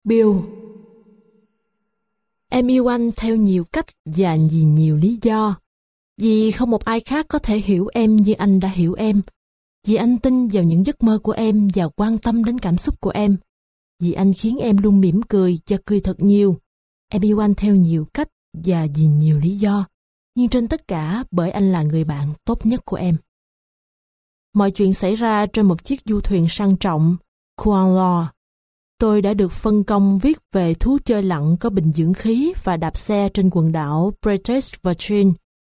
Bill. Em yêu anh theo nhiều cách và vì nhiều lý do. Vì không một ai khác có thể hiểu em như anh đã hiểu em. Vì anh tin vào những giấc mơ của em và quan tâm đến cảm xúc của em. Vì anh khiến em luôn mỉm cười và cười thật nhiều. Em yêu anh theo nhiều cách và vì nhiều lý do. Nhưng trên tất cả bởi anh là người bạn tốt nhất của em. Mọi chuyện xảy ra trên một chiếc du thuyền sang trọng, Kuala Lumpur. Tôi đã được phân công viết về thú chơi lặn có bình dưỡng khí và đạp xe trên quần đảo British Virgin.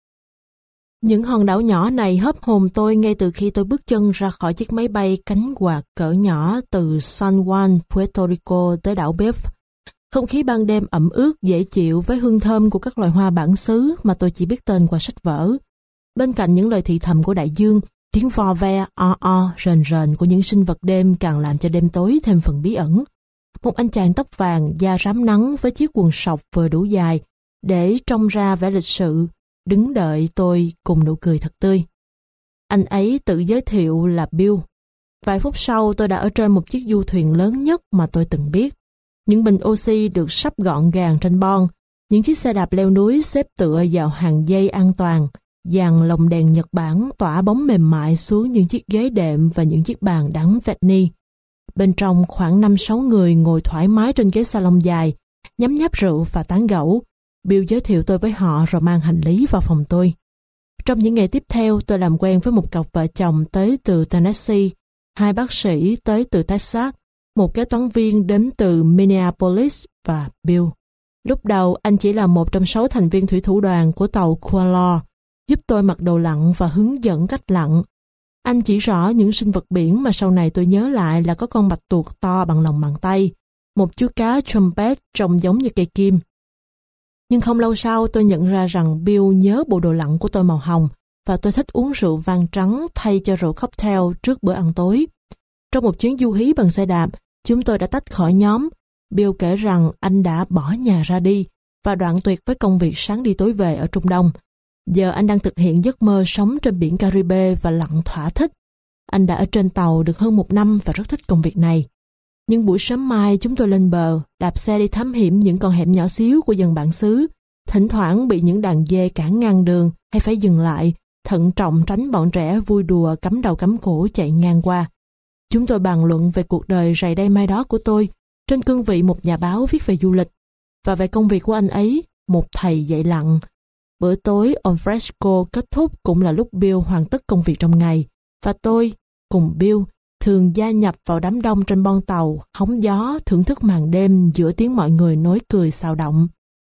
Những hòn đảo nhỏ này hớp hồn tôi ngay từ khi tôi bước chân ra khỏi chiếc máy bay cánh quạt cỡ nhỏ từ San Juan, Puerto Rico tới đảo Biff. Không khí ban đêm ẩm ướt dễ chịu với hương thơm của các loài hoa bản xứ mà tôi chỉ biết tên qua sách vở. Bên cạnh những lời thì thầm của đại dương, tiếng vò ve, rền rền của những sinh vật đêm càng làm cho đêm tối thêm phần bí ẩn. Một anh chàng tóc vàng, da rám nắng với chiếc quần sọc vừa đủ dài để trông ra vẻ lịch sự, đứng đợi tôi cùng nụ cười thật tươi. Anh ấy tự giới thiệu là Bill. Vài phút sau tôi đã ở trên một chiếc du thuyền lớn nhất mà tôi từng biết. Những bình oxy được sắp gọn gàng trên bon, những chiếc xe đạp leo núi xếp tựa vào hàng dây an toàn, dàn lồng đèn Nhật Bản tỏa bóng mềm mại xuống những chiếc ghế đệm và những chiếc bàn đắng vẹt ni. Bên trong khoảng 5-6 người ngồi thoải mái trên ghế salon dài, nhấm nháp rượu và tán gẫu. Bill giới thiệu tôi với họ rồi mang hành lý vào phòng tôi. Trong những ngày tiếp theo, tôi làm quen với một cặp vợ chồng tới từ Tennessee, 2 bác sĩ tới từ Texas, một kế toán viên đến từ Minneapolis và Bill. Lúc đầu, anh chỉ là một trong 6 thành viên thủy thủ đoàn của tàu Kuala Lumpur, giúp tôi mặc đồ lặn và hướng dẫn cách lặn. Anh chỉ rõ những sinh vật biển mà sau này tôi nhớ lại là có con bạch tuộc to bằng lòng bàn tay, một chú cá trumpet trông giống như cây kim. Nhưng không lâu sau tôi nhận ra rằng Bill nhớ bộ đồ lặn của tôi màu hồng và tôi thích uống rượu vang trắng thay cho rượu cocktail trước bữa ăn tối. Trong một chuyến du hí bằng xe đạp, chúng tôi đã tách khỏi nhóm. Bill kể rằng anh đã bỏ nhà ra đi và đoạn tuyệt với công việc sáng đi tối về ở Trung Đông. Giờ anh đang thực hiện giấc mơ sống trên biển Caribe và lặn thỏa thích. Anh đã ở trên tàu được hơn 1 năm và rất thích công việc này. Những buổi sớm mai chúng tôi lên bờ, đạp xe đi thám hiểm những con hẻm nhỏ xíu của dân bản xứ, thỉnh thoảng bị những đàn dê cản ngang đường hay phải dừng lại, thận trọng tránh bọn trẻ vui đùa cắm đầu cắm cổ chạy ngang qua. Chúng tôi bàn luận về cuộc đời rày đây mai đó của tôi, trên cương vị một nhà báo viết về du lịch, và về công việc của anh ấy, một thầy dạy lặn. Bữa tối on fresco kết thúc cũng là lúc Bill hoàn tất công việc trong ngày, và tôi, cùng Bill, thường gia nhập vào đám đông trên bon tàu, hóng gió, thưởng thức màn đêm giữa tiếng mọi người nói cười xào động.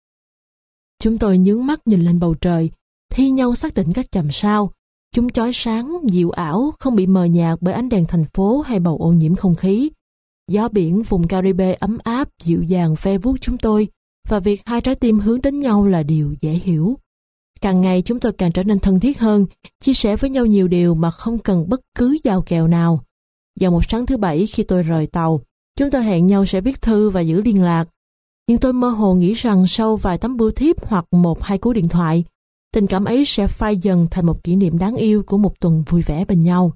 Chúng tôi nhướng mắt nhìn lên bầu trời, thi nhau xác định các chòm sao. Chúng chói sáng, dịu ảo, không bị mờ nhạt bởi ánh đèn thành phố hay bầu ô nhiễm không khí. Gió biển vùng Caribe ấm áp, dịu dàng ve vuốt chúng tôi, và việc hai trái tim hướng đến nhau là điều dễ hiểu. Càng ngày chúng tôi càng trở nên thân thiết hơn, chia sẻ với nhau nhiều điều mà không cần bất cứ giao kèo nào. Vào một sáng thứ Bảy khi tôi rời tàu, chúng tôi hẹn nhau sẽ viết thư và giữ liên lạc. Nhưng tôi mơ hồ nghĩ rằng sau vài tấm bưu thiếp hoặc 1-2 cú điện thoại, tình cảm ấy sẽ phai dần thành một kỷ niệm đáng yêu của một tuần vui vẻ bên nhau.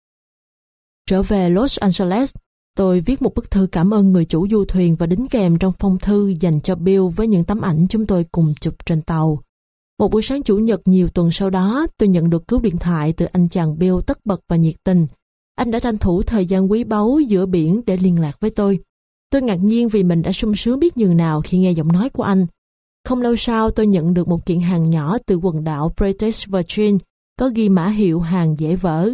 Trở về Los Angeles, tôi viết một bức thư cảm ơn người chủ du thuyền và đính kèm trong phong thư dành cho Bill với những tấm ảnh chúng tôi cùng chụp trên tàu. Một buổi sáng Chủ nhật nhiều tuần sau đó, tôi nhận được cú điện thoại từ anh chàng Bill tất bật và nhiệt tình. Anh đã tranh thủ thời gian quý báu giữa biển để liên lạc với tôi. Tôi ngạc nhiên vì mình đã sung sướng biết nhường nào khi nghe giọng nói của anh. Không lâu sau tôi nhận được một kiện hàng nhỏ từ quần đảo British Virgin, có ghi mã hiệu hàng dễ vỡ.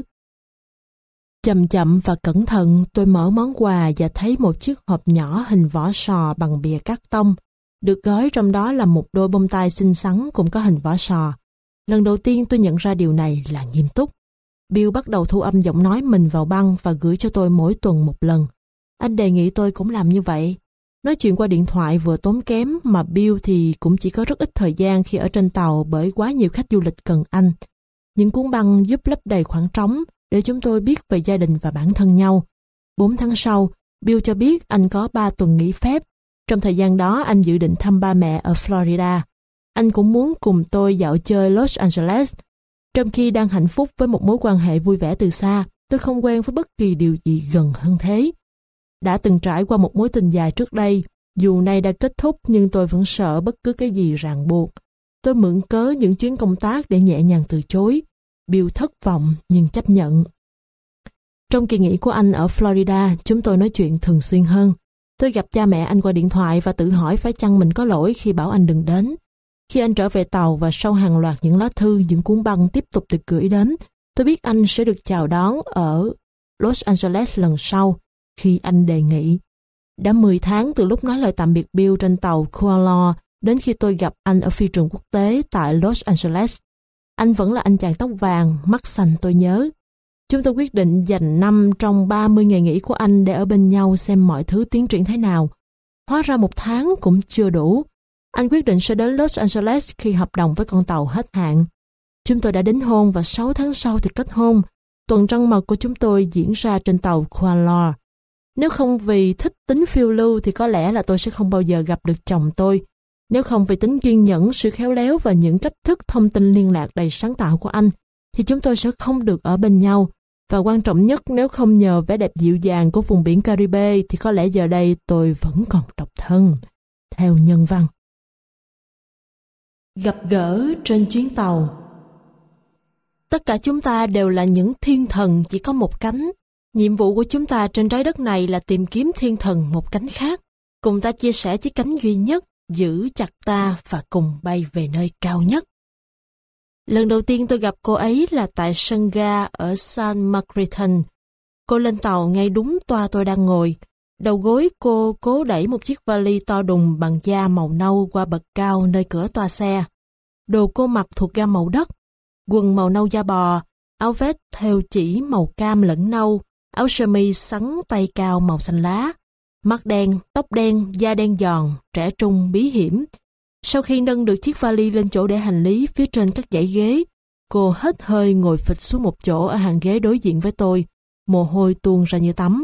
Chậm chậm và cẩn thận tôi mở món quà và thấy một chiếc hộp nhỏ hình vỏ sò bằng bìa cát tông. Được gói trong đó là một đôi bông tai xinh xắn cũng có hình vỏ sò. Lần đầu tiên tôi nhận ra điều này là nghiêm túc. Bill bắt đầu thu âm giọng nói mình vào băng và gửi cho tôi mỗi tuần một lần. Anh đề nghị tôi cũng làm như vậy. Nói chuyện qua điện thoại vừa tốn kém mà Bill thì cũng chỉ có rất ít thời gian khi ở trên tàu bởi quá nhiều khách du lịch cần anh. Những cuốn băng giúp lấp đầy khoảng trống để chúng tôi biết về gia đình và bản thân nhau. 4 tháng sau, Bill cho biết anh có 3 tuần nghỉ phép. Trong thời gian đó anh dự định thăm ba mẹ ở Florida. Anh cũng muốn cùng tôi dạo chơi Los Angeles. Trong khi đang hạnh phúc với một mối quan hệ vui vẻ từ xa, tôi không quen với bất kỳ điều gì gần hơn thế. Đã từng trải qua một mối tình dài trước đây, Dù nay đã kết thúc nhưng tôi vẫn sợ bất cứ cái gì ràng buộc. Tôi mượn cớ những chuyến công tác để nhẹ nhàng từ chối. Bill thất vọng nhưng chấp nhận. Trong kỳ nghỉ của anh ở Florida, chúng tôi nói chuyện thường xuyên hơn. Tôi gặp cha mẹ anh qua điện thoại và tự hỏi phải chăng mình có lỗi khi bảo anh đừng đến. Khi anh trở về tàu và sau hàng loạt những lá thư, những cuốn băng tiếp tục được gửi đến, tôi biết anh sẽ được chào đón ở Los Angeles lần sau, khi anh đề nghị. Đã 10 tháng từ lúc nói lời tạm biệt Bill trên tàu Kuala đến khi tôi gặp anh ở phi trường quốc tế tại Los Angeles. Anh vẫn là anh chàng tóc vàng, mắt xanh tôi nhớ. Chúng tôi quyết định dành 5 trong 30 ngày nghỉ của anh để ở bên nhau xem mọi thứ tiến triển thế nào. Hóa ra 1 tháng cũng chưa đủ. Anh quyết định sẽ đến Los Angeles khi hợp đồng với con tàu hết hạn. Chúng tôi đã đính hôn và 6 tháng sau thì kết hôn. Tuần trăng mật của chúng tôi diễn ra trên tàu Kuala. Nếu không vì thích tính phiêu lưu thì có lẽ là tôi sẽ không bao giờ gặp được chồng tôi. Nếu không vì tính kiên nhẫn, sự khéo léo và những cách thức thông tin liên lạc đầy sáng tạo của anh, thì chúng tôi sẽ không được ở bên nhau. Và quan trọng nhất, nếu không nhờ vẻ đẹp dịu dàng của vùng biển Caribe, thì có lẽ giờ đây tôi vẫn còn độc thân. Theo nhân văn. Gặp gỡ trên chuyến tàu. Tất cả chúng ta đều là những thiên thần chỉ có một cánh. Nhiệm vụ của chúng ta trên trái đất này là tìm kiếm thiên thần một cánh khác. Cùng ta chia sẻ chiếc cánh duy nhất, giữ chặt ta và cùng bay về nơi cao nhất. Lần đầu tiên tôi gặp cô ấy là tại sân ga ở San Margritan. Cô lên tàu ngay đúng toa tôi đang ngồi. Đầu gối cô cố đẩy một chiếc vali to đùng bằng da màu nâu qua bậc cao nơi cửa toa xe. Đồ cô mặc thuộc gam màu đất, quần màu nâu da bò, áo vest thêu chỉ màu cam lẫn nâu, áo sơ mi xắn tay cao màu xanh lá, mắt đen, tóc đen, da đen giòn, trẻ trung, bí hiểm. Sau khi nâng được chiếc vali lên chỗ để hành lý phía trên các dãy ghế, cô hết hơi ngồi phịch xuống một chỗ ở hàng ghế đối diện với tôi, mồ hôi tuôn ra như tắm.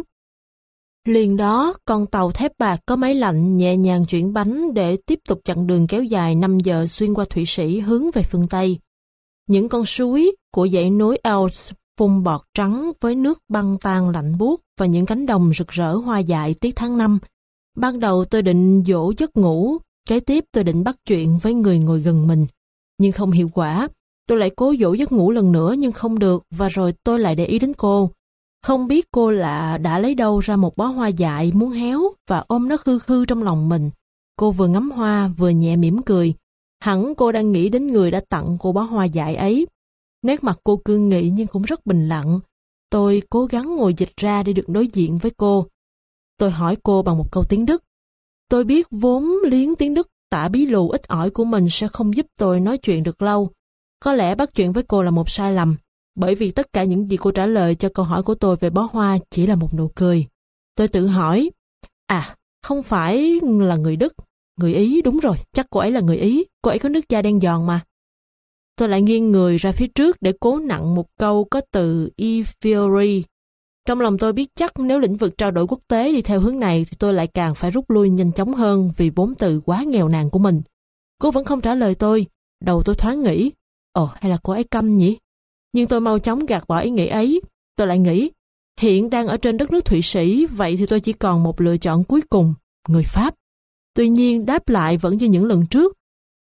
Liền đó, con tàu thép bạc có máy lạnh nhẹ nhàng chuyển bánh để tiếp tục chặng đường kéo dài 5 giờ xuyên qua Thụy Sĩ hướng về phương Tây. Những con suối của dãy núi Alps phun bọt trắng với nước băng tan lạnh buốt và những cánh đồng rực rỡ hoa dại tiết tháng 5. Ban đầu tôi định dỗ giấc ngủ, kế tiếp tôi định bắt chuyện với người ngồi gần mình. Nhưng không hiệu quả, tôi lại cố dỗ giấc ngủ lần nữa nhưng không được và rồi tôi lại để ý đến cô. Không biết cô đã lấy đâu ra một bó hoa dại muốn héo và ôm nó khư khư trong lòng mình. Cô vừa ngắm hoa vừa nhẹ mỉm cười. Hẳn cô đang nghĩ đến người đã tặng cô bó hoa dại ấy. Nét mặt cô cương nghị nhưng cũng rất bình lặng. Tôi cố gắng ngồi dịch ra để được đối diện với cô. Tôi hỏi cô bằng một câu tiếng Đức. Tôi biết vốn liếng tiếng Đức tả bí lù ít ỏi của mình sẽ không giúp tôi nói chuyện được lâu. Có lẽ bắt chuyện với cô là một sai lầm, bởi vì tất cả những gì cô trả lời cho câu hỏi của tôi về bó hoa chỉ là một nụ cười. Tôi tự hỏi, không phải là người Đức, người Ý, đúng rồi, chắc cô ấy là người Ý, cô ấy có nước da đen giòn mà. Tôi lại nghiêng người ra phía trước để cố nặn một câu có từ e-theory. Trong lòng tôi biết chắc nếu lĩnh vực trao đổi quốc tế đi theo hướng này thì tôi lại càng phải rút lui nhanh chóng hơn vì vốn từ quá nghèo nàn của mình. Cô vẫn không trả lời tôi. Đầu tôi thoáng nghĩ, hay là cô ấy câm nhỉ? Nhưng tôi mau chóng gạt bỏ ý nghĩ ấy. Tôi lại nghĩ, hiện đang ở trên đất nước Thụy Sĩ, vậy thì tôi chỉ còn một lựa chọn cuối cùng, người Pháp. Tuy nhiên đáp lại vẫn như những lần trước.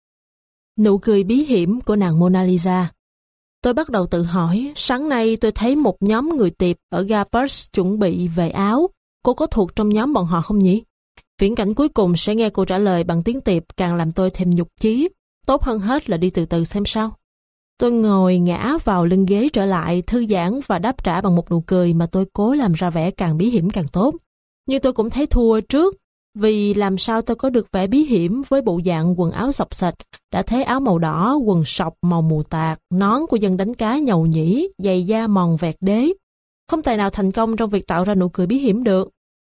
Nụ cười bí hiểm của nàng Mona Lisa. Tôi bắt đầu tự hỏi, sáng nay tôi thấy một nhóm người tiệp ở ga Perth chuẩn bị về Áo. Cô có thuộc trong nhóm bọn họ không nhỉ? Viễn cảnh cuối cùng sẽ nghe cô trả lời bằng tiếng tiệp càng làm tôi thêm nhục chí. Tốt hơn hết là đi từ từ xem sao. Tôi ngồi ngã vào lưng ghế trở lại, thư giãn và đáp trả bằng một nụ cười mà tôi cố làm ra vẻ càng bí hiểm càng tốt. Nhưng tôi cũng thấy thua trước, vì làm sao tôi có được vẻ bí hiểm với bộ dạng quần áo xộc xệch, đã thấy áo màu đỏ, quần sọc màu mù tạt, nón của dân đánh cá nhầu nhĩ, giày da mòn vẹt đế. Không tài nào thành công trong việc tạo ra nụ cười bí hiểm được.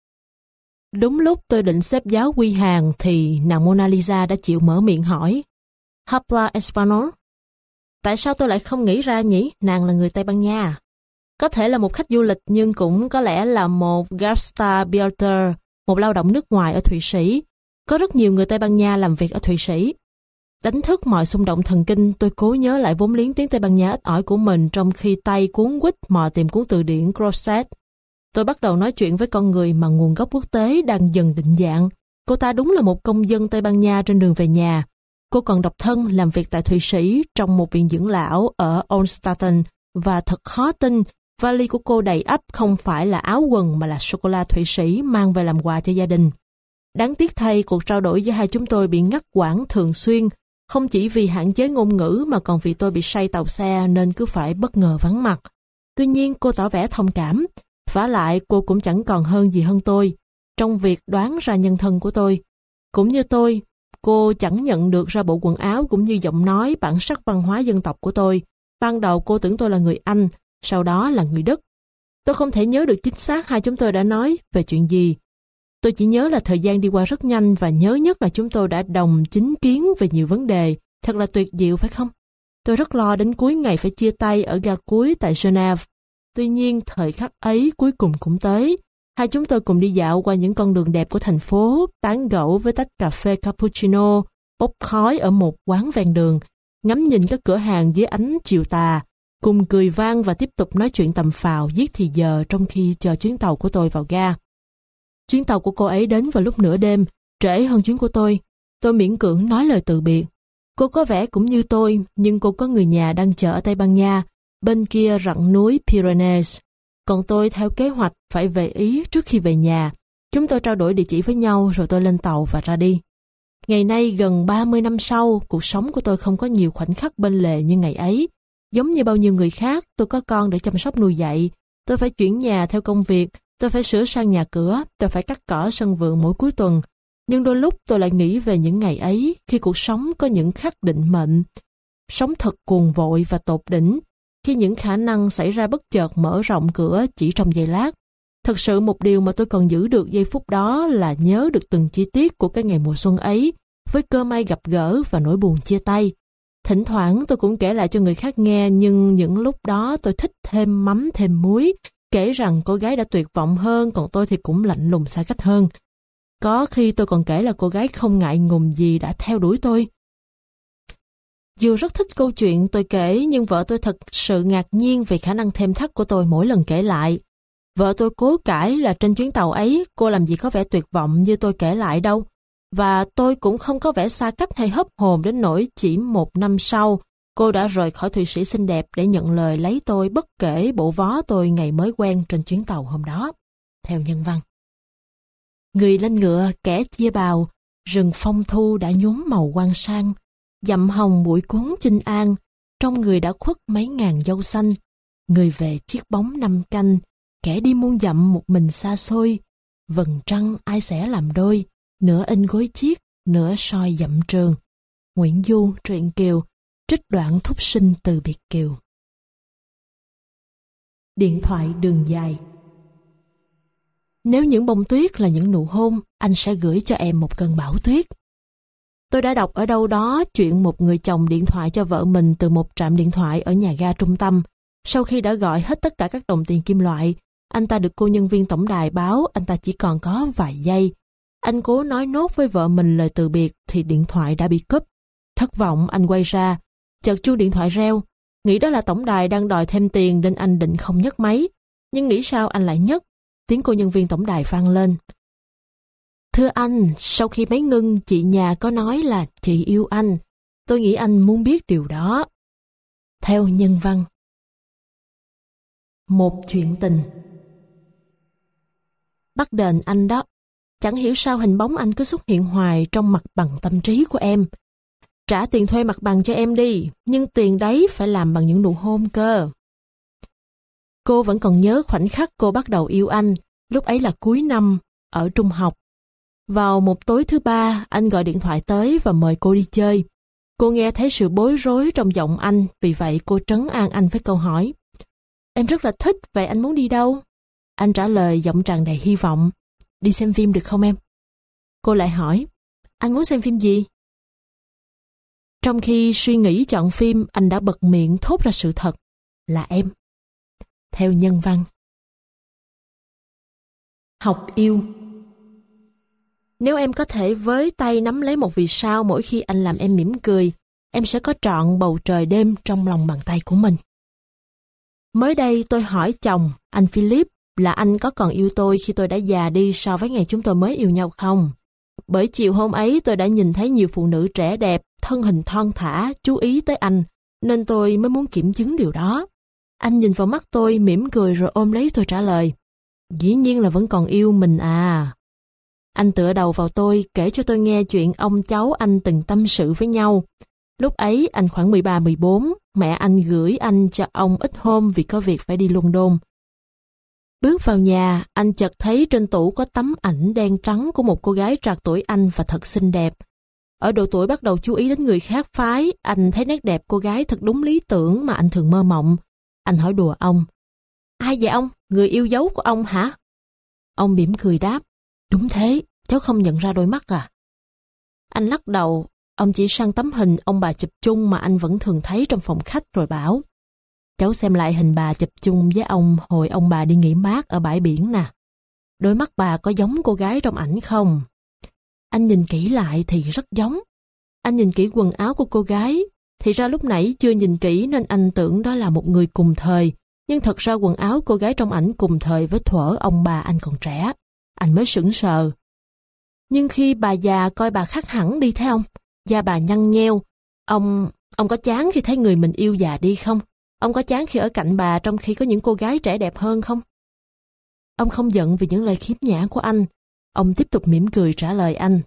Đúng lúc tôi định xếp giáo quy hàng thì nàng Mona Lisa đã chịu mở miệng hỏi. Habla Español? Tại sao tôi lại không nghĩ ra nhỉ? Nàng là người Tây Ban Nha. Có thể là một khách du lịch nhưng cũng có lẽ là một Gastarbeiter, một lao động nước ngoài ở Thụy Sĩ. Có rất nhiều người Tây Ban Nha làm việc ở Thụy Sĩ. Đánh thức mọi xung động thần kinh, tôi cố nhớ lại vốn liếng tiếng Tây Ban Nha ít ỏi của mình trong khi tay cuốn quýt mò tìm cuốn từ điển Grosset. Tôi bắt đầu nói chuyện với con người mà nguồn gốc quốc tế đang dần định dạng. Cô ta đúng là một công dân Tây Ban Nha trên đường về nhà. Cô còn độc thân làm việc tại Thụy Sĩ trong một viện dưỡng lão ở Olstaten, và thật khó tin, vali của cô đầy ắp không phải là áo quần mà là sô-cô-la Thụy Sĩ mang về làm quà cho gia đình. Đáng tiếc thay, cuộc trao đổi giữa hai chúng tôi bị ngắt quãng thường xuyên, không chỉ vì hạn chế ngôn ngữ mà còn vì tôi bị say tàu xe nên cứ phải bất ngờ vắng mặt. Tuy nhiên cô tỏ vẻ thông cảm, vả lại cô cũng chẳng còn hơn gì hơn tôi trong việc đoán ra nhân thân của tôi. Cũng như tôi, cô chẳng nhận được ra bộ quần áo cũng như giọng nói, bản sắc văn hóa dân tộc của tôi. Ban đầu cô tưởng tôi là người Anh, sau đó là người Đức. Tôi không thể nhớ được chính xác hai chúng tôi đã nói về chuyện gì. Tôi chỉ nhớ là thời gian đi qua rất nhanh và nhớ nhất là chúng tôi đã đồng chính kiến về nhiều vấn đề. Thật là tuyệt diệu phải không? Tôi rất lo đến cuối ngày phải chia tay ở ga cuối tại Geneva. Tuy nhiên, thời khắc ấy cuối cùng cũng tới. Hai chúng tôi cùng đi dạo qua những con đường đẹp của thành phố, tán gẫu với tách cà phê cappuccino, bốc khói ở một quán ven đường, ngắm nhìn các cửa hàng dưới ánh chiều tà, cùng cười vang và tiếp tục nói chuyện tầm phào giết thì giờ trong khi chờ chuyến tàu của tôi vào ga. Chuyến tàu của cô ấy đến vào lúc nửa đêm, trễ hơn chuyến của tôi. Tôi miễn cưỡng nói lời từ biệt. Cô có vẻ cũng như tôi, nhưng cô có người nhà đang chờ ở Tây Ban Nha, bên kia rặng núi Pyrenees. Còn tôi theo kế hoạch phải về Ý trước khi về nhà. Chúng tôi trao đổi địa chỉ với nhau rồi tôi lên tàu và ra đi. Ngày nay gần 30 năm sau, cuộc sống của tôi không có nhiều khoảnh khắc bên lề như ngày ấy. Giống như bao nhiêu người khác, tôi có con để chăm sóc nuôi dạy. Tôi phải chuyển nhà theo công việc, tôi phải sửa sang nhà cửa, tôi phải cắt cỏ sân vườn mỗi cuối tuần. Nhưng đôi lúc tôi lại nghĩ về những ngày ấy, khi cuộc sống có những khắc định mệnh. Sống thật cuồng vội và tột đỉnh, khi những khả năng xảy ra bất chợt mở rộng cửa chỉ trong giây lát. Thật sự một điều mà tôi còn giữ được giây phút đó là nhớ được từng chi tiết của cái ngày mùa xuân ấy, với cơ may gặp gỡ và nỗi buồn chia tay. Thỉnh thoảng tôi cũng kể lại cho người khác nghe, nhưng những lúc đó tôi thích thêm mắm thêm muối, kể rằng cô gái đã tuyệt vọng hơn, còn tôi thì cũng lạnh lùng xa cách hơn. Có khi tôi còn kể là cô gái không ngại ngùng gì đã theo đuổi tôi. Dù rất thích câu chuyện tôi kể, nhưng vợ tôi thật sự ngạc nhiên về khả năng thêm thắt của tôi mỗi lần kể lại. Vợ tôi cố cãi là trên chuyến tàu ấy, cô làm gì có vẻ tuyệt vọng như tôi kể lại đâu. Và tôi cũng không có vẻ xa cách hay hấp hồn đến nỗi chỉ 1 năm sau, cô đã rời khỏi Thụy Sĩ xinh đẹp để nhận lời lấy tôi bất kể bộ vó tôi ngày mới quen trên chuyến tàu hôm đó. Theo nhân văn. Người lên ngựa, kẻ chia bào, rừng phong thu đã nhuốm màu quang sang, dặm hồng bụi cuốn chinh an, trong người đã khuất mấy ngàn dâu xanh. Người về chiếc bóng năm canh, kẻ đi muôn dặm một mình xa xôi, vầng trăng ai sẽ làm đôi, nửa in gối chiếc, nửa soi dặm trường. Nguyễn Du, truyện Kiều, trích đoạn thúc sinh từ biệt Kiều. Điện thoại đường dài. Nếu những bông tuyết là những nụ hôn, anh sẽ gửi cho em một cơn bão tuyết. Tôi đã đọc ở đâu đó chuyện một người chồng điện thoại cho vợ mình từ một trạm điện thoại ở nhà ga trung tâm. Sau khi đã gọi hết tất cả các đồng tiền kim loại, anh ta được cô nhân viên tổng đài báo anh ta chỉ còn có vài giây. Anh cố nói nốt với vợ mình lời từ biệt thì điện thoại đã bị cúp. Thất vọng anh quay ra, chợt chuông điện thoại reo. Nghĩ đó là tổng đài đang đòi thêm tiền nên anh định không nhấc máy. Nhưng nghĩ sao anh lại nhấc. Tiếng cô nhân viên tổng đài vang lên. Thưa anh, sau khi máy ngưng, chị nhà có nói là chị yêu anh. Tôi nghĩ anh muốn biết điều đó. Theo nhân văn. Một chuyện tình. Bắt đền anh đó. Chẳng hiểu sao hình bóng anh cứ xuất hiện hoài trong mặt bằng tâm trí của em. Trả tiền thuê mặt bằng cho em đi, nhưng tiền đấy phải làm bằng những nụ hôn cơ. Cô vẫn còn nhớ khoảnh khắc cô bắt đầu yêu anh, lúc ấy là cuối năm, ở trung học. Vào một tối thứ ba, anh gọi điện thoại tới và mời cô đi chơi. Cô nghe thấy sự bối rối trong giọng anh, vì vậy cô trấn an anh với câu hỏi. Em rất là thích, vậy anh muốn đi đâu? Anh trả lời giọng tràn đầy hy vọng. Đi xem phim được không em? Cô lại hỏi, anh muốn xem phim gì? Trong khi suy nghĩ chọn phim, anh đã bật miệng thốt ra sự thật, là em. Theo nhân văn. Học yêu. Nếu em có thể với tay nắm lấy một vì sao mỗi khi anh làm em mỉm cười, em sẽ có trọn bầu trời đêm trong lòng bàn tay của mình. Mới đây tôi hỏi chồng, anh Philip, là anh có còn yêu tôi khi tôi đã già đi so với ngày chúng tôi mới yêu nhau không? Bởi chiều hôm ấy tôi đã nhìn thấy nhiều phụ nữ trẻ đẹp, thân hình thon thả, chú ý tới anh, nên tôi mới muốn kiểm chứng điều đó. Anh nhìn vào mắt tôi, mỉm cười rồi ôm lấy tôi trả lời. Dĩ nhiên là vẫn còn yêu mình à. Anh tựa đầu vào tôi, kể cho tôi nghe chuyện ông cháu anh từng tâm sự với nhau. Lúc ấy anh khoảng 13-14, mẹ anh gửi anh cho ông ít hôm vì có việc phải đi London. Bước vào nhà, anh chợt thấy trên tủ có tấm ảnh đen trắng của một cô gái trạc tuổi anh và thật xinh đẹp. Ở độ tuổi bắt đầu chú ý đến người khác phái, anh thấy nét đẹp cô gái thật đúng lý tưởng mà anh thường mơ mộng. Anh hỏi đùa ông. Ai vậy ông? Người yêu dấu của ông hả? Ông mỉm cười đáp. Đúng thế, cháu không nhận ra đôi mắt à? Anh lắc đầu, ông chỉ sang tấm hình ông bà chụp chung mà anh vẫn thường thấy trong phòng khách rồi bảo. Cháu xem lại hình bà chụp chung với ông hồi ông bà đi nghỉ mát ở bãi biển nè. Đôi mắt bà có giống cô gái trong ảnh không? Anh nhìn kỹ lại thì rất giống. Anh nhìn kỹ quần áo của cô gái, thì ra lúc nãy chưa nhìn kỹ nên anh tưởng đó là một người cùng thời, nhưng thật ra quần áo cô gái trong ảnh cùng thời với thuở ông bà anh còn trẻ. Anh mới sững sờ. Nhưng khi bà già coi bà khác hẳn đi thấy không? Da bà nhăn nheo. Ông có chán khi thấy người mình yêu già đi không? Ông có chán khi ở cạnh bà trong khi có những cô gái trẻ đẹp hơn không? Ông không giận vì những lời khiếm nhã của anh. Ông tiếp tục mỉm cười trả lời anh.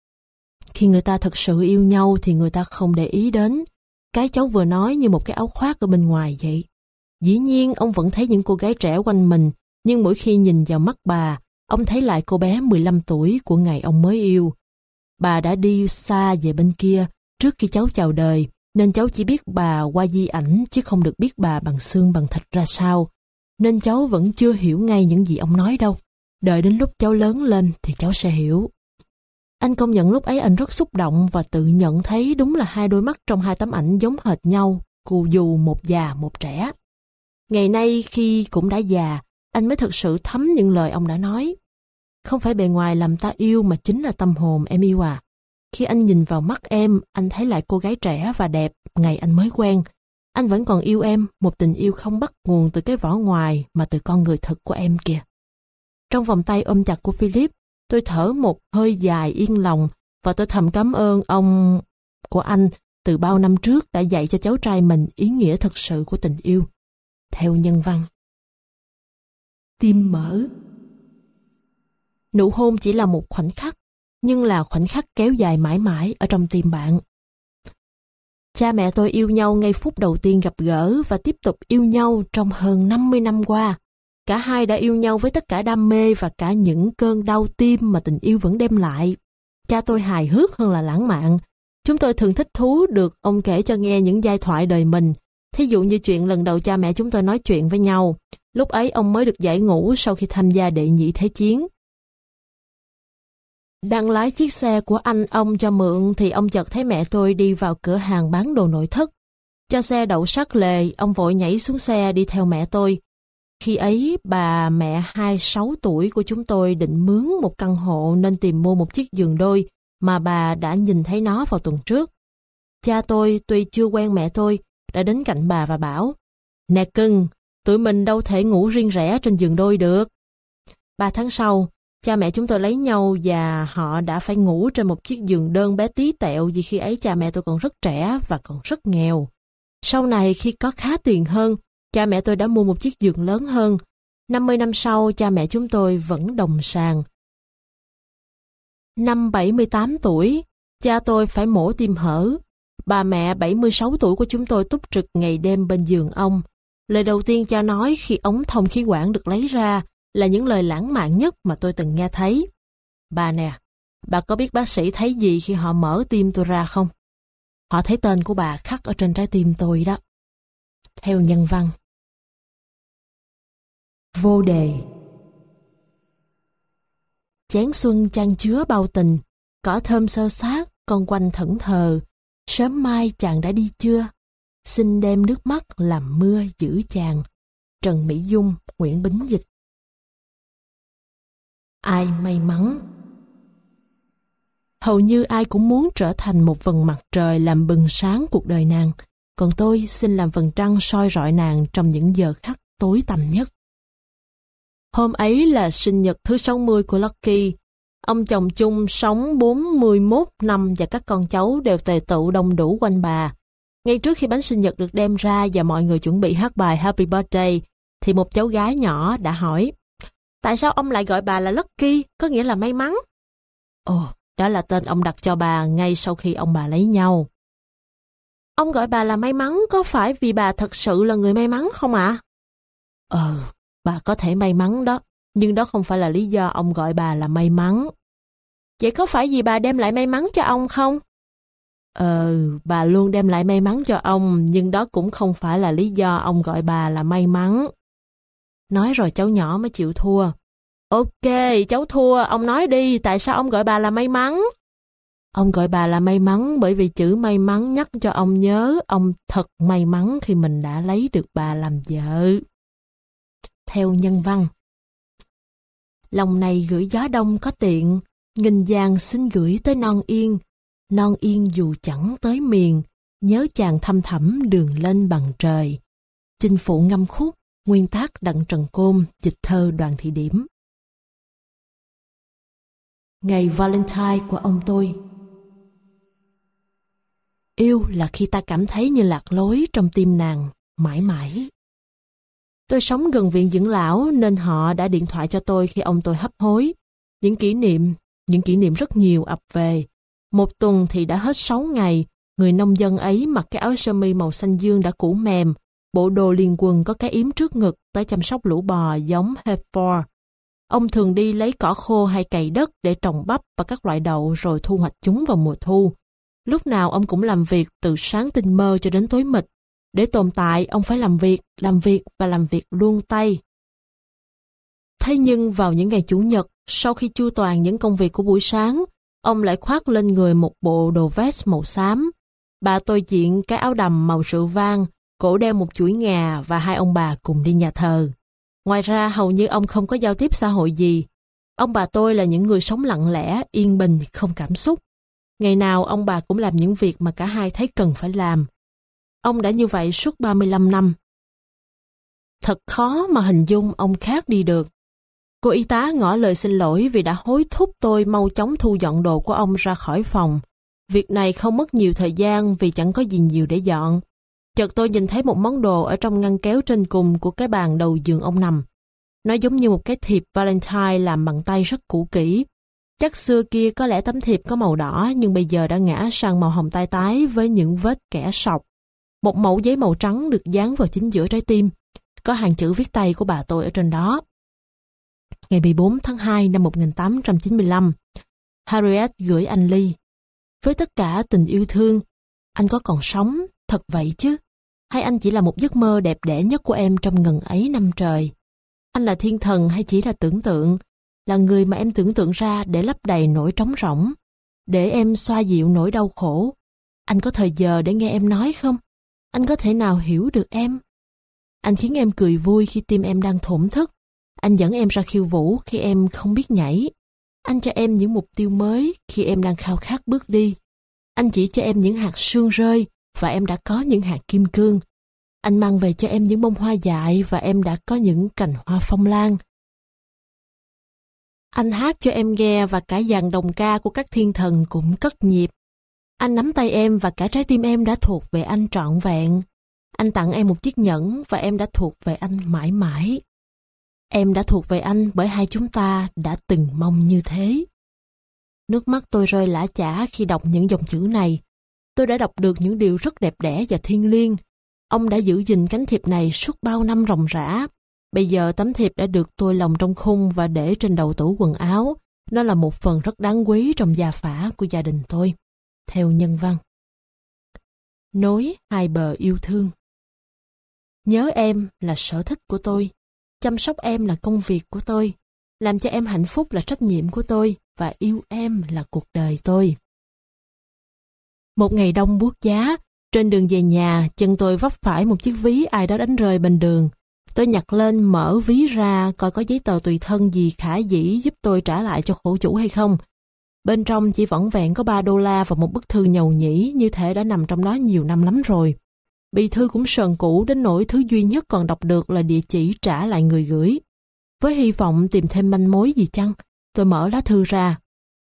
Khi người ta thật sự yêu nhau thì người ta không để ý đến. Cái cháu vừa nói như một cái áo khoác ở bên ngoài vậy. Dĩ nhiên ông vẫn thấy những cô gái trẻ quanh mình, nhưng mỗi khi nhìn vào mắt bà, ông thấy lại cô bé 15 tuổi của ngày ông mới yêu. Bà đã đi xa về bên kia trước khi cháu chào đời, nên cháu chỉ biết bà qua di ảnh chứ không được biết bà bằng xương bằng thịt ra sao. Nên cháu vẫn chưa hiểu ngay những gì ông nói đâu. Đợi đến lúc cháu lớn lên thì cháu sẽ hiểu. Anh công nhận lúc ấy anh rất xúc động và tự nhận thấy đúng là hai đôi mắt trong hai tấm ảnh giống hệt nhau, dù một già một trẻ. Ngày nay khi cũng đã già, anh mới thực sự thấm những lời ông đã nói. Không phải bề ngoài làm ta yêu mà chính là tâm hồn em yêu à. Khi anh nhìn vào mắt em, anh thấy lại cô gái trẻ và đẹp ngày anh mới quen. Anh vẫn còn yêu em, một tình yêu không bắt nguồn từ cái vỏ ngoài mà từ con người thực của em kìa. Trong vòng tay ôm chặt của Philip, tôi thở một hơi dài yên lòng và tôi thầm cảm ơn ông của anh từ bao năm trước đã dạy cho cháu trai mình ý nghĩa thực sự của tình yêu. Theo nhân văn. Tim mở. Nụ hôn chỉ là một khoảnh khắc, nhưng là khoảnh khắc kéo dài mãi mãi ở trong tim bạn. Cha mẹ tôi yêu nhau ngay phút đầu tiên gặp gỡ và tiếp tục yêu nhau trong hơn 50 năm qua. Cả hai đã yêu nhau với tất cả đam mê và cả những cơn đau tim mà tình yêu vẫn đem lại. Cha tôi hài hước hơn là lãng mạn. Chúng tôi thường thích thú được ông kể cho nghe những giai thoại đời mình. Thí dụ như chuyện lần đầu cha mẹ chúng tôi nói chuyện với nhau. Lúc ấy ông mới được giải ngũ sau khi tham gia đệ nhị thế chiến. Đang lái chiếc xe của anh ông cho mượn thì ông chợt thấy mẹ tôi đi vào cửa hàng bán đồ nội thất. Cho xe đậu sát lề, ông vội nhảy xuống xe đi theo mẹ tôi. Khi ấy, bà mẹ 26 tuổi của chúng tôi định mướn một căn hộ nên tìm mua một chiếc giường đôi mà bà đã nhìn thấy nó vào tuần trước. Cha tôi tuy chưa quen mẹ tôi, đã đến cạnh bà và bảo, nè cưng, tụi mình đâu thể ngủ riêng rẽ trên giường đôi được. 3 tháng sau, cha mẹ chúng tôi lấy nhau và họ đã phải ngủ trên một chiếc giường đơn bé tí tẹo vì khi ấy cha mẹ tôi còn rất trẻ và còn rất nghèo. Sau này khi có khá tiền hơn, cha mẹ tôi đã mua một chiếc giường lớn hơn. 50 năm sau, cha mẹ chúng tôi vẫn đồng sàng. Năm 78 tuổi, cha tôi phải mổ tim hở. Bà mẹ 76 tuổi của chúng tôi túc trực ngày đêm bên giường ông. Lời đầu tiên cha nói khi ống thông khí quản được lấy ra là những lời lãng mạn nhất mà tôi từng nghe thấy. Bà nè, bà có biết bác sĩ thấy gì khi họ mở tim tôi ra không? Họ thấy tên của bà khắc ở trên trái tim tôi đó. Theo nhân văn. Vô đề. Chén xuân chan chứa bao tình, cỏ thơm xơ xát, con quanh thẫn thờ. Sớm mai chàng đã đi chưa? Xin đem nước mắt làm mưa giữ chàng. Trần Mỹ Dung, Nguyễn Bính dịch. Ai may mắn? Hầu như ai cũng muốn trở thành một vầng mặt trời làm bừng sáng cuộc đời nàng, còn tôi xin làm vầng trăng soi rọi nàng trong những giờ khắc tối tăm nhất. Hôm ấy là sinh nhật thứ 60 của Lucky. Ông chồng chung sống 41 năm và các con cháu đều tề tựu đông đủ quanh bà. Ngay trước khi bánh sinh nhật được đem ra và mọi người chuẩn bị hát bài Happy Birthday, thì một cháu gái nhỏ đã hỏi, tại sao ông lại gọi bà là Lucky, có nghĩa là may mắn? Ồ, đó là tên ông đặt cho bà ngay sau khi ông bà lấy nhau. Ông gọi bà là may mắn có phải vì bà thật sự là người may mắn không ạ? Bà có thể may mắn đó, nhưng đó không phải là lý do ông gọi bà là may mắn. Vậy có phải vì bà đem lại may mắn cho ông không? Bà luôn đem lại may mắn cho ông, nhưng đó cũng không phải là lý do ông gọi bà là may mắn. Nói rồi cháu nhỏ mới chịu thua. Ok, cháu thua, ông nói đi, tại sao ông gọi bà là may mắn? Ông gọi bà là may mắn bởi vì chữ may mắn nhắc cho ông nhớ ông thật may mắn khi mình đã lấy được bà làm vợ. Theo nhân văn. Lòng này gửi gió đông có tiện, nghìn vàng xin gửi tới non yên dù chẳng tới miền, nhớ chàng thăm thẳm đường lên bằng trời. Chinh phụ ngâm khúc, nguyên tác Đặng Trần Côn, dịch thơ Đoàn Thị Điểm. Ngày Valentine của ông tôi. Yêu là khi ta cảm thấy như lạc lối trong tim nàng, mãi mãi. Tôi sống gần viện dưỡng lão nên họ đã điện thoại cho tôi khi ông tôi hấp hối. Những kỷ niệm rất nhiều ập về. Một tuần thì đã hết 6 ngày, người nông dân ấy mặc cái áo sơ mi màu xanh dương đã cũ mềm, bộ đồ liền quần có cái yếm trước ngực tới chăm sóc lũ bò giống Hereford. Ông thường đi lấy cỏ khô hay cày đất để trồng bắp và các loại đậu rồi thu hoạch chúng vào mùa thu. Lúc nào ông cũng làm việc từ sáng tinh mơ cho đến tối mịt. Để tồn tại, ông phải làm việc và làm việc luôn tay. Thế nhưng vào những ngày Chủ nhật, sau khi chu toàn những công việc của buổi sáng, ông lại khoác lên người một bộ đồ vest màu xám. Bà tôi diện cái áo đầm màu rượu vang, cổ đeo một chuỗi ngà và hai ông bà cùng đi nhà thờ. Ngoài ra hầu như ông không có giao tiếp xã hội gì. Ông bà tôi là những người sống lặng lẽ, yên bình, không cảm xúc. Ngày nào ông bà cũng làm những việc mà cả hai thấy cần phải làm. Ông đã như vậy suốt 35 năm. Thật khó mà hình dung ông khác đi được. Cô y tá ngỏ lời xin lỗi vì đã hối thúc tôi mau chóng thu dọn đồ của ông ra khỏi phòng. Việc này không mất nhiều thời gian vì chẳng có gì nhiều để dọn. Chợt tôi nhìn thấy một món đồ ở trong ngăn kéo trên cùng của cái bàn đầu giường ông nằm. Nó giống như một cái thiệp Valentine làm bằng tay rất cũ kỹ. Chắc xưa kia có lẽ tấm thiệp có màu đỏ nhưng bây giờ đã ngã sang màu hồng tai tái với những vết kẻ sọc. Một mẩu giấy màu trắng được dán vào chính giữa trái tim. Có hàng chữ viết tay của bà tôi ở trên đó. Ngày 14 tháng 2 năm 1895, Harriet gửi anh Lee. Với tất cả tình yêu thương, anh có còn sống, thật vậy chứ? Hay anh chỉ là một giấc mơ đẹp đẽ nhất của em trong ngần ấy năm trời? Anh là thiên thần hay chỉ là tưởng tượng? Là người mà em tưởng tượng ra để lấp đầy nỗi trống rỗng, để em xoa dịu nỗi đau khổ. Anh có thời giờ để nghe em nói không? Anh có thể nào hiểu được em? Anh khiến em cười vui khi tim em đang thổn thức. Anh dẫn em ra khiêu vũ khi em không biết nhảy. Anh cho em những mục tiêu mới khi em đang khao khát bước đi. Anh chỉ cho em những hạt sương rơi và em đã có những hạt kim cương. Anh mang về cho em những bông hoa dại và em đã có những cành hoa phong lan. Anh hát cho em nghe và cả dàn đồng ca của các thiên thần cũng cất nhịp. Anh nắm tay em và cả trái tim em đã thuộc về anh trọn vẹn. Anh tặng em một chiếc nhẫn và em đã thuộc về anh mãi mãi. Em đã thuộc về anh bởi hai chúng ta đã từng mong như thế. Nước mắt tôi rơi lã chã khi đọc những dòng chữ này. Tôi đã đọc được những điều rất đẹp đẽ và thiêng liêng. Ông đã giữ gìn cánh thiệp này suốt bao năm ròng rã. Bây giờ tấm thiệp đã được tôi lồng trong khung và để trên đầu tủ quần áo. Nó là một phần rất đáng quý trong gia phả của gia đình tôi. Theo nhân văn. Nối hai bờ yêu thương. Nhớ em là sở thích của tôi. Chăm sóc em là công việc của tôi. Làm cho em hạnh phúc là trách nhiệm của tôi. Và yêu em là cuộc đời tôi. Một ngày đông buốt giá, trên đường về nhà, chân tôi vấp phải một chiếc ví ai đó đánh rơi bên đường. Tôi nhặt lên mở ví ra coi có giấy tờ tùy thân gì khả dĩ giúp tôi trả lại cho khổ chủ hay không. Bên trong chỉ vỏn vẹn có $3 và một bức thư nhầu nhĩ như thể đã nằm trong đó nhiều năm lắm rồi. Bì thư cũng sờn cũ đến nỗi thứ duy nhất còn đọc được là địa chỉ trả lại người gửi. Với hy vọng tìm thêm manh mối gì chăng, tôi mở lá thư ra.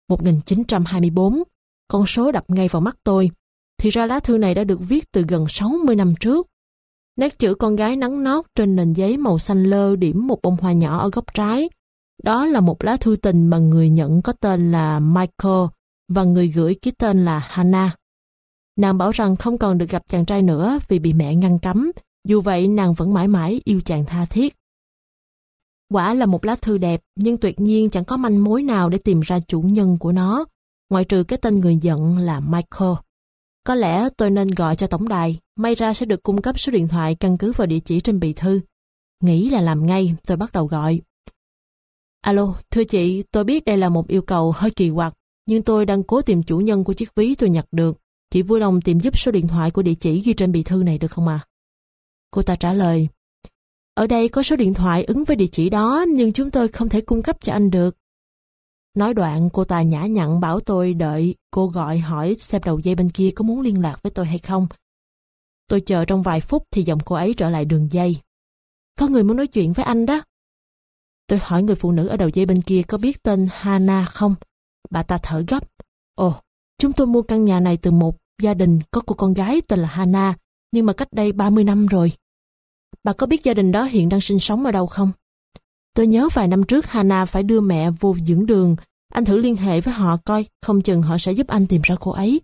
1924. Con số đập ngay vào mắt tôi. Thì ra lá thư này đã được viết từ gần 60 năm trước. Nét chữ con gái nắn nót trên nền giấy màu xanh lơ điểm một bông hoa nhỏ ở góc trái. Đó là một lá thư tình mà người nhận có tên là Michael và người gửi ký tên là Hannah. Nàng bảo rằng không còn được gặp chàng trai nữa vì bị mẹ ngăn cấm, dù vậy nàng vẫn mãi mãi yêu chàng tha thiết. Quả là một lá thư đẹp, nhưng tuyệt nhiên chẳng có manh mối nào để tìm ra chủ nhân của nó, ngoại trừ cái tên người nhận là Michael. Có lẽ tôi nên gọi cho tổng đài, may ra sẽ được cung cấp số điện thoại căn cứ vào địa chỉ trên bì thư. Nghĩ là làm ngay, tôi bắt đầu gọi. Alo, thưa chị, tôi biết đây là một yêu cầu hơi kỳ quặc, nhưng tôi đang cố tìm chủ nhân của chiếc ví tôi nhặt được. Chị vui lòng tìm giúp số điện thoại của địa chỉ ghi trên bì thư này được không ạ? Cô ta trả lời, ở đây có số điện thoại ứng với địa chỉ đó, nhưng chúng tôi không thể cung cấp cho anh được. Nói đoạn, cô ta nhã nhặn bảo tôi đợi cô gọi hỏi xem đầu dây bên kia có muốn liên lạc với tôi hay không. Tôi chờ trong vài phút thì giọng cô ấy trở lại đường dây. Có người muốn nói chuyện với anh đó. Tôi hỏi người phụ nữ ở đầu dây bên kia có biết tên Hannah không? Bà ta thở gấp. Ồ, chúng tôi mua căn nhà này từ một gia đình có cô con gái tên là Hannah, nhưng mà cách đây 30 năm rồi. Bà có biết gia đình đó hiện đang sinh sống ở đâu không? Tôi nhớ vài năm trước Hannah phải đưa mẹ vô dưỡng đường. Anh thử liên hệ với họ coi, không chừng họ sẽ giúp anh tìm ra cô ấy.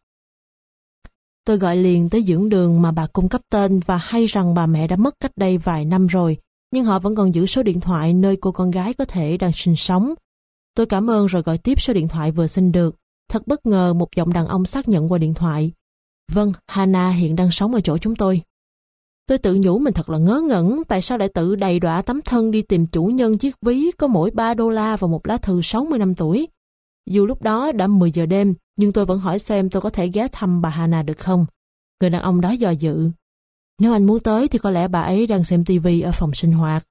Tôi gọi liền tới dưỡng đường mà bà cung cấp tên và hay rằng bà mẹ đã mất cách đây vài năm rồi, nhưng họ vẫn còn giữ số điện thoại nơi cô con gái có thể đang sinh sống. Tôi cảm ơn rồi gọi tiếp số điện thoại vừa xin được. Thật bất ngờ một giọng đàn ông xác nhận qua điện thoại. Vâng, Hannah hiện đang sống ở chỗ chúng tôi. Tôi tự nhủ mình thật là ngớ ngẩn, tại sao lại tự đầy đọa tấm thân đi tìm chủ nhân chiếc ví có mỗi $3 và một lá thư 60 năm tuổi. Dù lúc đó đã 10 giờ đêm, nhưng tôi vẫn hỏi xem tôi có thể ghé thăm bà Hannah được không. Người đàn ông đó dò dự. Nếu anh muốn tới thì có lẽ bà ấy đang xem tivi ở phòng sinh hoạt.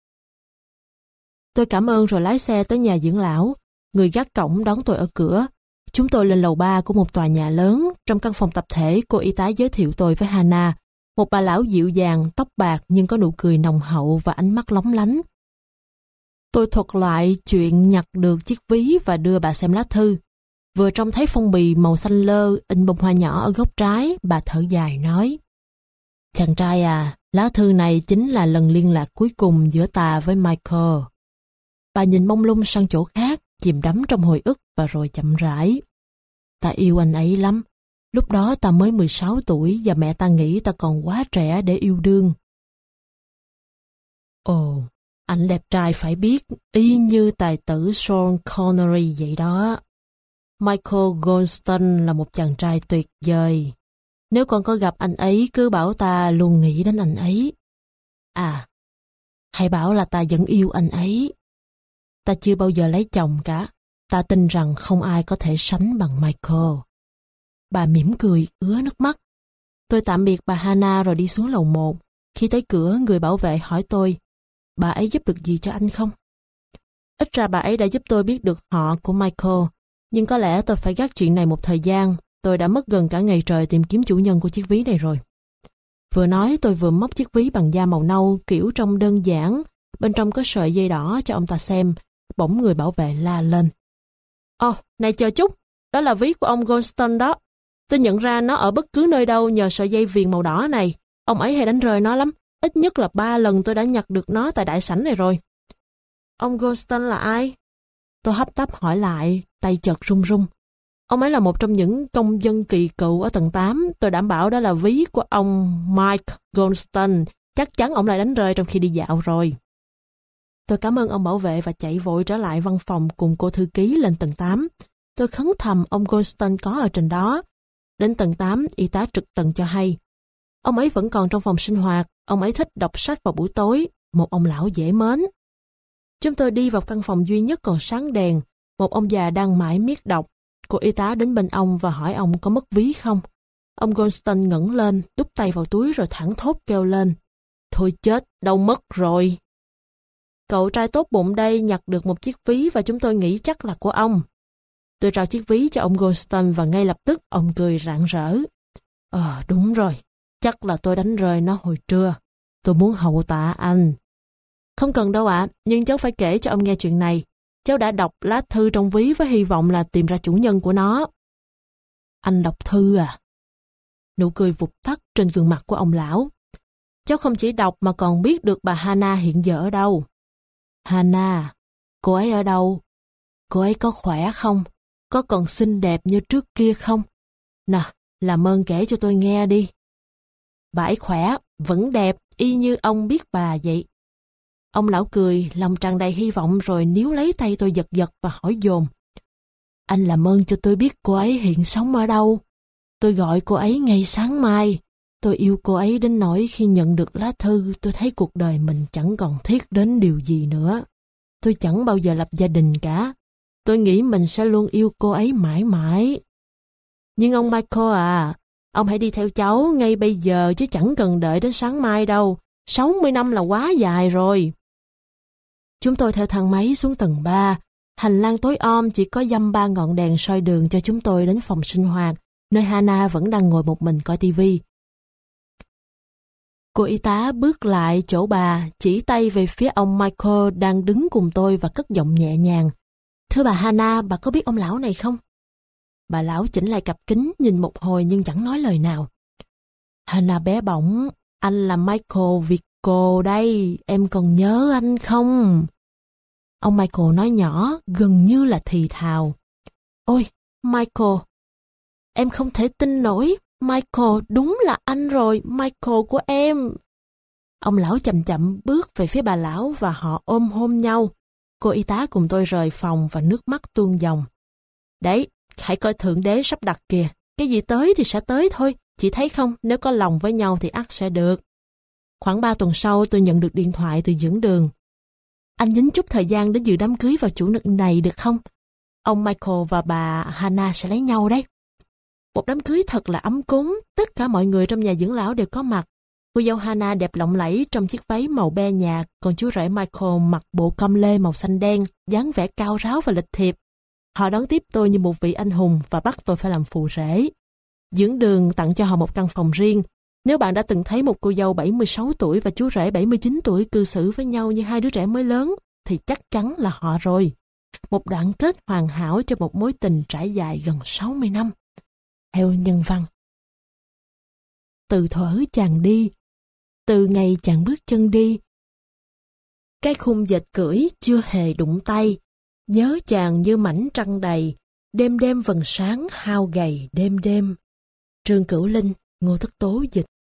Tôi cảm ơn rồi lái xe tới nhà dưỡng lão. Người gác cổng đón tôi ở cửa. Chúng tôi lên lầu 3 của một tòa nhà lớn. Trong căn phòng tập thể, cô y tá giới thiệu tôi với Hannah, một bà lão dịu dàng, tóc bạc nhưng có nụ cười nồng hậu và ánh mắt lóng lánh. Tôi thuật lại chuyện nhặt được chiếc ví và đưa bà xem lá thư. Vừa trông thấy phong bì màu xanh lơ in bông hoa nhỏ ở góc trái, bà thở dài nói: Chàng trai à, lá thư này chính là lần liên lạc cuối cùng giữa ta với Michael. Bà nhìn mông lung sang chỗ khác, chìm đắm trong hồi ức và rồi chậm rãi. Ta yêu anh ấy lắm. Lúc đó ta mới 16 tuổi và mẹ ta nghĩ ta còn quá trẻ để yêu đương. Ồ, anh đẹp trai phải biết, y như tài tử Sean Connery vậy đó. Michael Goldstein là một chàng trai tuyệt vời. Nếu con có gặp anh ấy, cứ bảo ta luôn nghĩ đến anh ấy. À, hãy bảo là ta vẫn yêu anh ấy. Ta chưa bao giờ lấy chồng cả. Ta tin rằng không ai có thể sánh bằng Michael. Bà mỉm cười, ứa nước mắt. Tôi tạm biệt bà Hannah rồi đi xuống lầu 1. Khi tới cửa, người bảo vệ hỏi tôi, bà ấy giúp được gì cho anh không? Ít ra bà ấy đã giúp tôi biết được họ của Michael, nhưng có lẽ tôi phải gác chuyện này một thời gian. Tôi đã mất gần cả ngày trời tìm kiếm chủ nhân của chiếc ví này rồi. Vừa nói tôi vừa móc chiếc ví bằng da màu nâu kiểu trông đơn giản, bên trong có sợi dây đỏ cho ông ta xem. Bỗng người bảo vệ la lên. Ồ, này chờ chút, đó là ví của ông Goldstein đó. Tôi nhận ra nó ở bất cứ nơi đâu nhờ sợi dây viền màu đỏ này. Ông ấy hay đánh rơi nó lắm. Ít nhất là 3 lần tôi đã nhặt được nó tại đại sảnh này rồi. Ông Goldstein là ai? Tôi hấp tấp hỏi lại, tay chợt run run. Ông ấy là một trong những công dân kỳ cựu ở tầng 8. Tôi đảm bảo đó là ví của ông Mike Goldstein. Chắc chắn ông lại đánh rơi trong khi đi dạo rồi. Tôi cảm ơn ông bảo vệ và chạy vội trở lại văn phòng cùng cô thư ký lên tầng 8. Tôi khấn thầm ông Goldstein có ở trên đó. Đến tầng 8, y tá trực tầng cho hay. Ông ấy vẫn còn trong phòng sinh hoạt. Ông ấy thích đọc sách vào buổi tối. Một ông lão dễ mến. Chúng tôi đi vào căn phòng duy nhất còn sáng đèn. Một ông già đang mải miết đọc. Cô y tá đến bên ông và hỏi ông có mất ví không. Ông Goldstein ngẩng lên, đút tay vào túi rồi thẳng thốt kêu lên. Thôi chết, đâu mất rồi. Cậu trai tốt bụng đây nhặt được một chiếc ví và chúng tôi nghĩ chắc là của ông. Tôi trao chiếc ví cho ông Goldstein và ngay lập tức ông cười rạng rỡ. Đúng rồi, chắc là tôi đánh rơi nó hồi trưa. Tôi muốn hậu tạ anh. Không cần đâu ạ, nhưng cháu phải kể cho ông nghe chuyện này. cháu đã đọc lá thư trong ví với hy vọng là tìm ra chủ nhân của nó. Anh đọc thư à? Nụ cười vụt tắt trên gương mặt của ông lão. Cháu không chỉ đọc mà còn biết được bà Hannah hiện giờ ở đâu. Hannah, cô ấy ở đâu? Cô ấy có khỏe không? Có còn xinh đẹp như trước kia không? Nào, làm ơn kể cho tôi nghe đi. Bà ấy khỏe, vẫn đẹp, y như ông biết bà vậy. Ông lão cười, lòng tràn đầy hy vọng rồi níu lấy tay tôi giật giật và hỏi dồn. Anh làm ơn cho tôi biết cô ấy hiện sống ở đâu. Tôi gọi cô ấy ngay sáng mai. Tôi yêu cô ấy đến nỗi khi nhận được lá thư tôi thấy cuộc đời mình chẳng còn thiết đến điều gì nữa. Tôi chẳng bao giờ lập gia đình cả. Tôi nghĩ mình sẽ luôn yêu cô ấy mãi mãi. Nhưng ông Michael à, ông hãy đi theo cháu ngay bây giờ chứ chẳng cần đợi đến sáng mai đâu. 60 năm là quá dài rồi. Chúng tôi theo thang máy xuống tầng 3. Hành lang tối om chỉ có dăm 3 ngọn đèn soi đường cho chúng tôi đến phòng sinh hoạt, nơi Hannah vẫn đang ngồi một mình coi tivi. Cô y tá bước lại chỗ bà, chỉ tay về phía ông Michael đang đứng cùng tôi và cất giọng nhẹ nhàng. Thưa bà Hannah, bà có biết ông lão này không? Bà lão chỉnh lại cặp kính, nhìn một hồi nhưng chẳng nói lời nào. Hannah bé bỏng, anh là Michael Vico đây, em còn nhớ anh không? Ông Michael nói nhỏ, gần như là thì thào. Ôi, Michael, em không thể tin nổi, Michael, đúng là anh rồi, Michael của em. Ông lão chậm chậm bước về phía bà lão và họ ôm hôn nhau. Cô y tá cùng tôi rời phòng và nước mắt tuôn dòng. Đấy, hãy coi Thượng Đế sắp đặt kìa, cái gì tới thì sẽ tới thôi, chị thấy không, nếu có lòng với nhau thì ắt sẽ được. Khoảng 3 tuần sau tôi nhận được điện thoại từ dưỡng đường. Anh nhín chút thời gian đến dự đám cưới vào chủ nhật này được không? Ông Michael và bà Hannah sẽ lấy nhau đấy. Một đám cưới thật là ấm cúng, tất cả mọi người trong nhà dưỡng lão đều có mặt. Cô dâu Hannah đẹp lộng lẫy trong chiếc váy màu be nhạt, còn chú rể Michael mặc bộ com lê màu xanh đen, dáng vẻ cao ráo và lịch thiệp. Họ đón tiếp tôi như một vị anh hùng và bắt tôi phải làm phù rể. Dưỡng đường tặng cho họ một căn phòng riêng. Nếu bạn đã từng thấy một cô dâu 76 tuổi và chú rể 79 tuổi cư xử với nhau như hai đứa trẻ mới lớn, thì chắc chắn là họ rồi. Một đoạn kết hoàn hảo cho một mối tình trải dài gần 60 năm. Theo nhân văn. Từ thuở chàng đi, từ ngày chàng bước chân đi, cái khung dệt cưỡi chưa hề đụng tay, nhớ chàng như mảnh trăng đầy, đêm đêm vầng sáng hao gầy đêm đêm. Trương Cửu Linh, Ngô Tất Tố dịch.